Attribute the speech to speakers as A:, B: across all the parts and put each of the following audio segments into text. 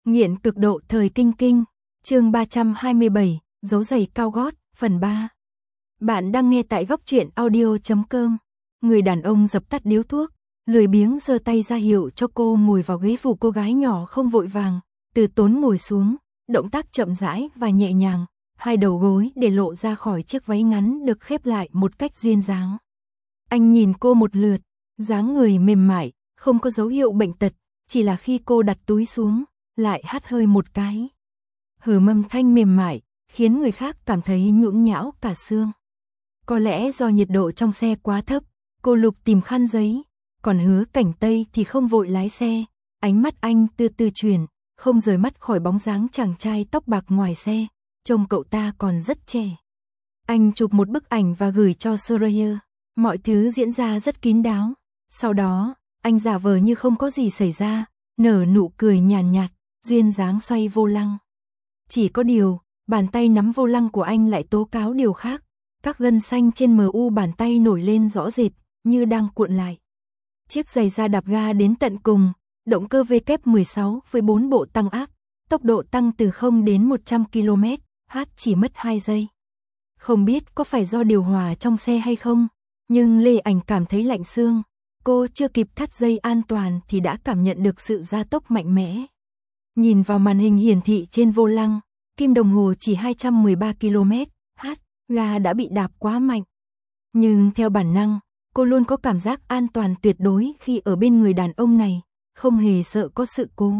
A: Nghiện cực độ thời kinh kinh, chương 327, dấu giày cao gót, phần 3. Bạn đang nghe tại góc truyện audio.com. Người đàn ông dập tắt điếu thuốc, lười biếng giơ tay ra hiệu cho cô ngồi vào ghế phụ. Cô gái nhỏ không vội vàng, từ tốn ngồi xuống, động tác chậm rãi và nhẹ nhàng, hai đầu gối để lộ ra khỏi chiếc váy ngắn được khép lại một cách duyên dáng. Anh nhìn cô một lượt, dáng người mềm mại, không có dấu hiệu bệnh tật, chỉ là khi cô đặt túi xuống, lại hắt hơi một cái. Hở âm thanh mềm mại, khiến người khác cảm thấy nhũn nhão cả xương. Có lẽ do nhiệt độ trong xe quá thấp, cô Lục tìm khăn giấy, còn Hứa Cảnh Tây thì không vội lái xe. Ánh mắt anh từ từ chuyển, không rời mắt khỏi bóng dáng chàng trai tóc bạc ngoài xe, trông cậu ta còn rất trẻ. Anh chụp một bức ảnh và gửi cho Soraya. Mọi thứ diễn ra rất kín đáo. Sau đó, anh giả vờ như không có gì xảy ra, nở nụ cười nhàn nhạt, duyên dáng xoay vô lăng. Chỉ có điều, bàn tay nắm vô lăng của anh lại tố cáo điều khác. Các gân xanh trên mu bàn tay nổi lên rõ rệt, như đang cuộn lại. Chiếc giày da đạp ga đến tận cùng, động cơ W16 với 4 bộ tăng áp, tốc độ tăng từ 0 đến 100 km/h chỉ mất 2 giây. Không biết có phải do điều hòa trong xe hay không, nhưng Lê Ảnh cảm thấy lạnh xương. Cô chưa kịp thắt dây an toàn thì đã cảm nhận được sự gia tốc mạnh mẽ. Nhìn vào màn hình hiển thị trên vô lăng, kim đồng hồ chỉ 213 km/h, ga đã bị đạp quá mạnh. Nhưng theo bản năng, cô luôn có cảm giác an toàn tuyệt đối khi ở bên người đàn ông này, không hề sợ có sự cố.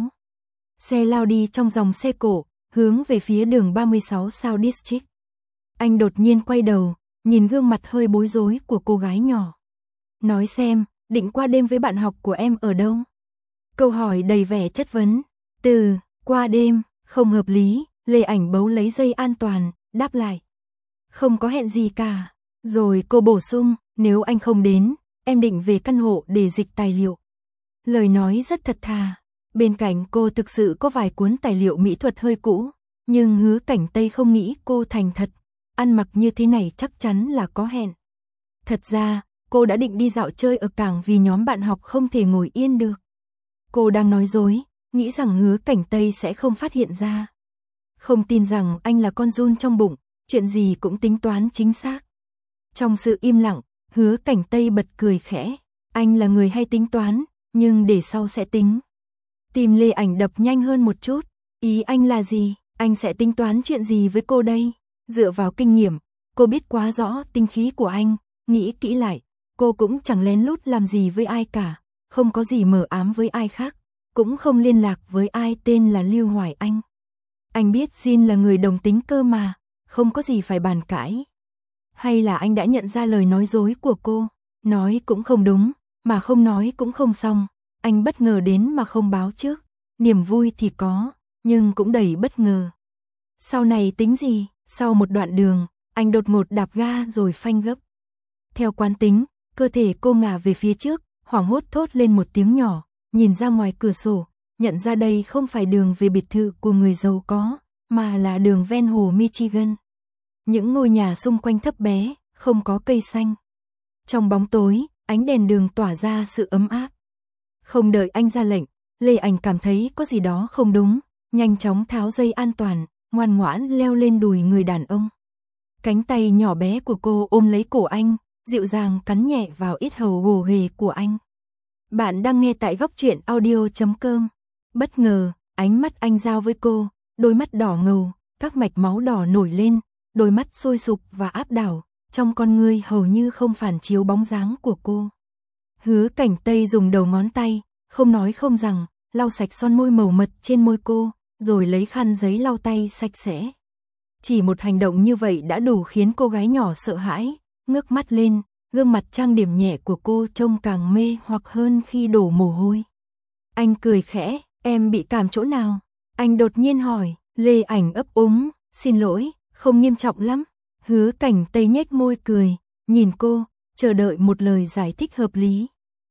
A: Xe lao đi trong dòng xe cổ, hướng về phía đường 36 South District. Anh đột nhiên quay đầu, nhìn gương mặt hơi bối rối của cô gái nhỏ. Nói xem, định qua đêm với bạn học của em ở đâu? Câu hỏi đầy vẻ chất vấn. Từ qua đêm, không hợp lý. Lê Ảnh bấu lấy dây an toàn, đáp lại. Không có hẹn gì cả. Rồi cô bổ sung, nếu anh không đến, em định về căn hộ để dịch tài liệu. Lời nói rất thật thà. Bên cạnh cô thực sự có vài cuốn tài liệu mỹ thuật hơi cũ, nhưng Hứa Cảnh Tây không nghĩ cô thành thật. Ăn mặc như thế này chắc chắn là có hẹn. Thật ra, cô đã định đi dạo chơi ở cảng vì nhóm bạn học không thể ngồi yên được. Cô đang nói dối, nghĩ rằng Hứa Cảnh Tây sẽ không phát hiện ra. Không tin rằng anh là con giun trong bụng, chuyện gì cũng tính toán chính xác. Trong sự im lặng, Hứa Cảnh Tây bật cười khẽ. Anh là người hay tính toán, nhưng để sau sẽ tính. Tim Lê Ảnh đập nhanh hơn một chút. Ý anh là gì? Anh sẽ tính toán chuyện gì với cô đây? Dựa vào kinh nghiệm, cô biết quá rõ tính khí của anh. Nghĩ kỹ lại, cô cũng chẳng lén lút làm gì với ai cả, không có gì mờ ám với ai khác, cũng không liên lạc với ai tên là Lưu Hoài Anh. Anh biết Jin là người đồng tính cơ mà, không có gì phải bàn cãi. Hay là anh đã nhận ra lời nói dối của cô, nói cũng không đúng, mà không nói cũng không xong. Anh bất ngờ đến mà không báo trước, niềm vui thì có, nhưng cũng đầy bất ngờ. Sau này tính gì? Sau một đoạn đường, anh đột ngột đạp ga rồi phanh gấp. Theo quán tính, cơ thể cô ngả về phía trước, hoảng hốt thốt lên một tiếng nhỏ, nhìn ra ngoài cửa sổ, nhận ra đây không phải đường về biệt thự của người giàu có, mà là đường ven hồ Michigan. Những ngôi nhà xung quanh thấp bé, không có cây xanh. Trong bóng tối, ánh đèn đường tỏa ra sự ấm áp. Không đợi anh ra lệnh, Lê Ảnh cảm thấy có gì đó không đúng, nhanh chóng tháo dây an toàn, ngoan ngoãn leo lên đùi người đàn ông. Cánh tay nhỏ bé của cô ôm lấy cổ anh, dịu dàng cắn nhẹ vào yết hầu gồ ghề của anh. Bạn đang nghe tại góc truyện audio.com. Bất ngờ, ánh mắt anh giao với cô, đôi mắt đỏ ngầu, các mạch máu đỏ nổi lên, đôi mắt sôi sục và áp đảo, trong con ngươi hầu như không phản chiếu bóng dáng của cô. Hứa Cảnh Tây dùng đầu ngón tay, không nói không rằng, lau sạch son môi màu mật trên môi cô, rồi lấy khăn giấy lau tay sạch sẽ. Chỉ một hành động như vậy đã đủ khiến cô gái nhỏ sợ hãi, ngước mắt lên, gương mặt trang điểm nhẹ của cô trông càng mê hoặc hơn khi đổ mồ hôi. Anh cười khẽ, em bị cảm chỗ nào? Anh đột nhiên hỏi. Lê Ảnh ấp úng, xin lỗi, không nghiêm trọng lắm. Hứa Cảnh Tây nhếch môi cười, nhìn cô, chờ đợi một lời giải thích hợp lý.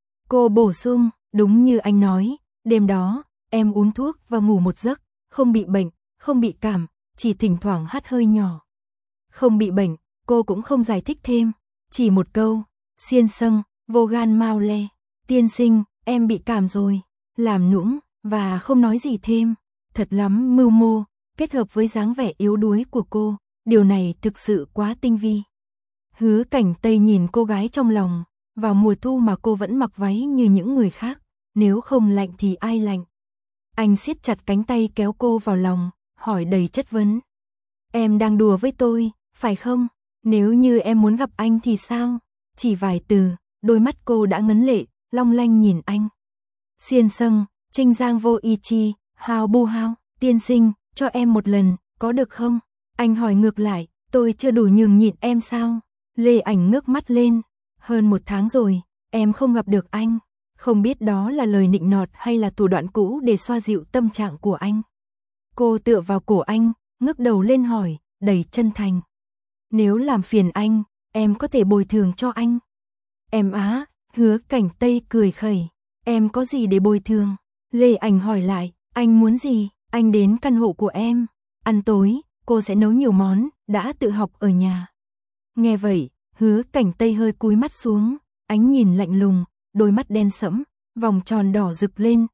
A: Cô bổ sung, đúng như anh nói, đêm đó, em uống thuốc và ngủ một giấc, không bị bệnh, không bị cảm, chỉ thỉnh thoảng hắt hơi nhỏ. Không bị bệnh, cô cũng không giải thích thêm, chỉ một câu, xiên sâng, vô gan mau le, tiên sinh, em bị cảm rồi, làm nũng, và không nói gì thêm. thật lắm mưu mô, kết hợp với dáng vẻ yếu đuối của cô, điều này thực sự quá tinh vi. Hứa Cảnh Tây nhìn cô gái trong lòng, vào mùa thu mà cô vẫn mặc váy như những người khác, nếu không lạnh thì ai lạnh. Anh siết chặt cánh tay kéo cô vào lòng, hỏi đầy chất vấn. Em đang đùa với tôi, phải không? Nếu như em muốn gặp anh thì sao? Chỉ vài từ, đôi mắt cô đã ngấn lệ, long lanh nhìn anh. Xiên sâng, Trinh Giang vô y chi, hào bu hao, tiên sinh, cho em một lần, có được không? Anh hỏi ngược lại, tôi chưa đủ nhường nhịn em sao? Lê Ảnh ngước mắt lên, hơn 1 tháng rồi, em không gặp được anh. Không biết đó là lời nịnh nọt hay là thủ đoạn cũ để xoa dịu tâm trạng của anh. Cô tựa vào cổ anh, ngước đầu lên hỏi, đầy chân thành. Nếu làm phiền anh, em có thể bồi thường cho anh. Em á, Hứa Cảnh Tây cười khẩy. Em có gì để bồi thường? Lê Ảnh hỏi lại, anh muốn gì? Anh đến căn hộ của em. Ăn tối, cô sẽ nấu nhiều món, đã tự học ở nhà. Nghe vậy, Hứa Cảnh Tây hơi cúi mắt xuống, ánh nhìn lạnh lùng, đôi mắt đen sẫm, vòng tròn đỏ rực lên,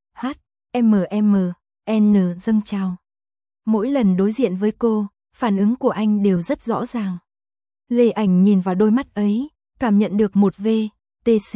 A: N dâng trào. Mỗi lần đối diện với cô, phản ứng của anh đều rất rõ ràng. Lê Ảnh nhìn vào đôi mắt ấy, cảm nhận được một TC.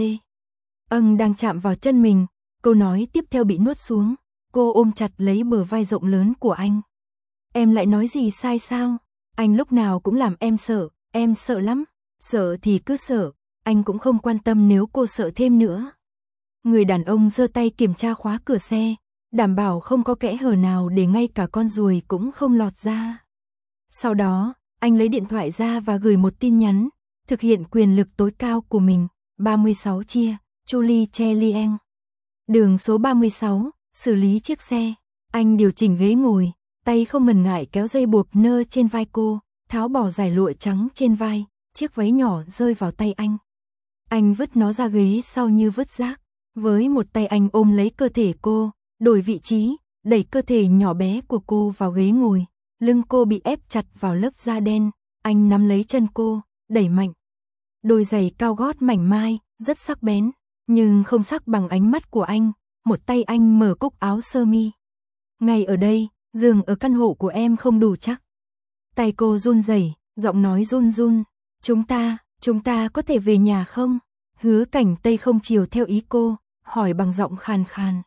A: Đang chạm vào chân mình, câu nói tiếp theo bị nuốt xuống, cô ôm chặt lấy bờ vai rộng lớn của anh. Em lại nói gì sai sao? Anh lúc nào cũng làm em sợ lắm. Sợ thì cứ sợ, anh cũng không quan tâm nếu cô sợ thêm nữa. Người đàn ông giơ tay kiểm tra khóa cửa xe, đảm bảo không có kẽ hở nào để ngay cả con ruồi cũng không lọt ra. Sau đó, anh lấy điện thoại ra và gửi một tin nhắn, thực hiện quyền lực tối cao của mình, 36 chia, Julie Chelien. Đường số 36, xử lý chiếc xe. Anh điều chỉnh ghế ngồi, tay không ngần ngại kéo dây buộc nơ trên vai cô, tháo bỏ dải lụa trắng trên vai, chiếc váy nhỏ rơi vào tay anh. Anh vứt nó ra ghế sau như vứt rác, với một tay anh ôm lấy cơ thể cô, đổi vị trí, đẩy cơ thể nhỏ bé của cô vào ghế ngồi, lưng cô bị ép chặt vào lớp da đen, anh nắm lấy chân cô, đẩy mạnh. Đôi giày cao gót mảnh mai, rất sắc bén, nhưng không sắc bằng ánh mắt của anh, một tay anh mở cúc áo sơ mi. Ngay ở đây, giường ở căn hộ của em không đủ chắc. Tay cô run rẩy, giọng nói run run. Chúng ta có thể về nhà không? Hứa Cảnh Tây không chiều theo ý cô, hỏi bằng giọng khàn khàn.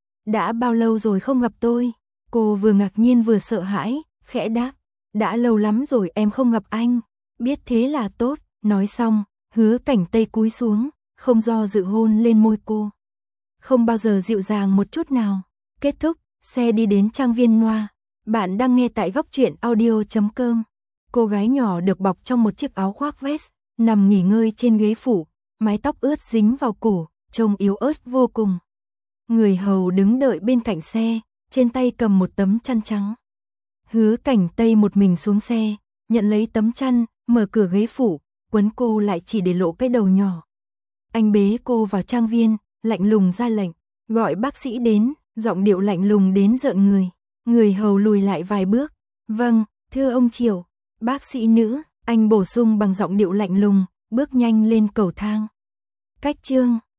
A: Đã bao lâu rồi không gặp tôi? Cô vừa ngạc nhiên vừa sợ hãi, khẽ đáp. Đã lâu lắm rồi em không gặp anh. Biết thế là tốt. Nói xong, Hứa Cảnh Tây cúi xuống, không do dự hôn lên môi cô. Không bao giờ dịu dàng một chút nào. Kết thúc, xe đi đến trang viên Noa. Bạn đang nghe tại góc truyện audio.com. Cô gái nhỏ được bọc trong một chiếc áo khoác vest, nằm nghỉ ngơi trên ghế phủ, mái tóc ướt dính vào cổ, trông yếu ớt vô cùng. Người hầu đứng đợi bên cạnh xe, trên tay cầm một tấm chăn trắng. Hứa Cảnh Tây một mình xuống xe, nhận lấy tấm chăn, mở cửa ghế phủ, quấn cô lại chỉ để lộ cái đầu nhỏ. Anh bế cô vào trang viên, lạnh lùng ra lệnh, gọi bác sĩ đến, giọng điệu lạnh lùng đến rợn người. Người hầu lùi lại vài bước. Vâng, thưa ông Triều. Bác sĩ nữ, anh bổ sung bằng giọng điệu lạnh lùng, bước nhanh lên cầu thang. Cách chương